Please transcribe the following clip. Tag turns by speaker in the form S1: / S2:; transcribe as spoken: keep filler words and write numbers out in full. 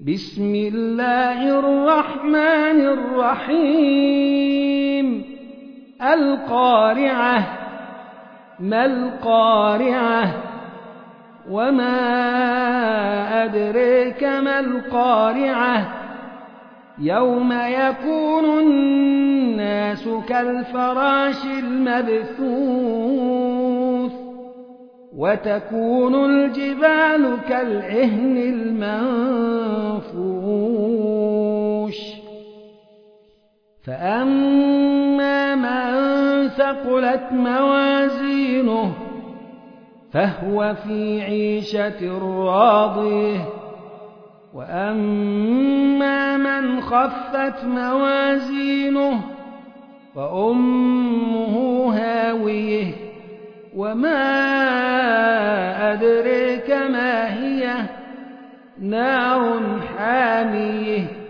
S1: بسم الله الرحمن الرحيم القارعة ما القارعة وما أدريك ما القارعة يوم يكون الناس كالفراش المبثوث وتكون الجبال كالعهن المنفوش فأما من ثقلت موازينه فهو في عيشة راضية وأما من خفت موازينه فأمه هاوية وما أدريك ما هي نار حامية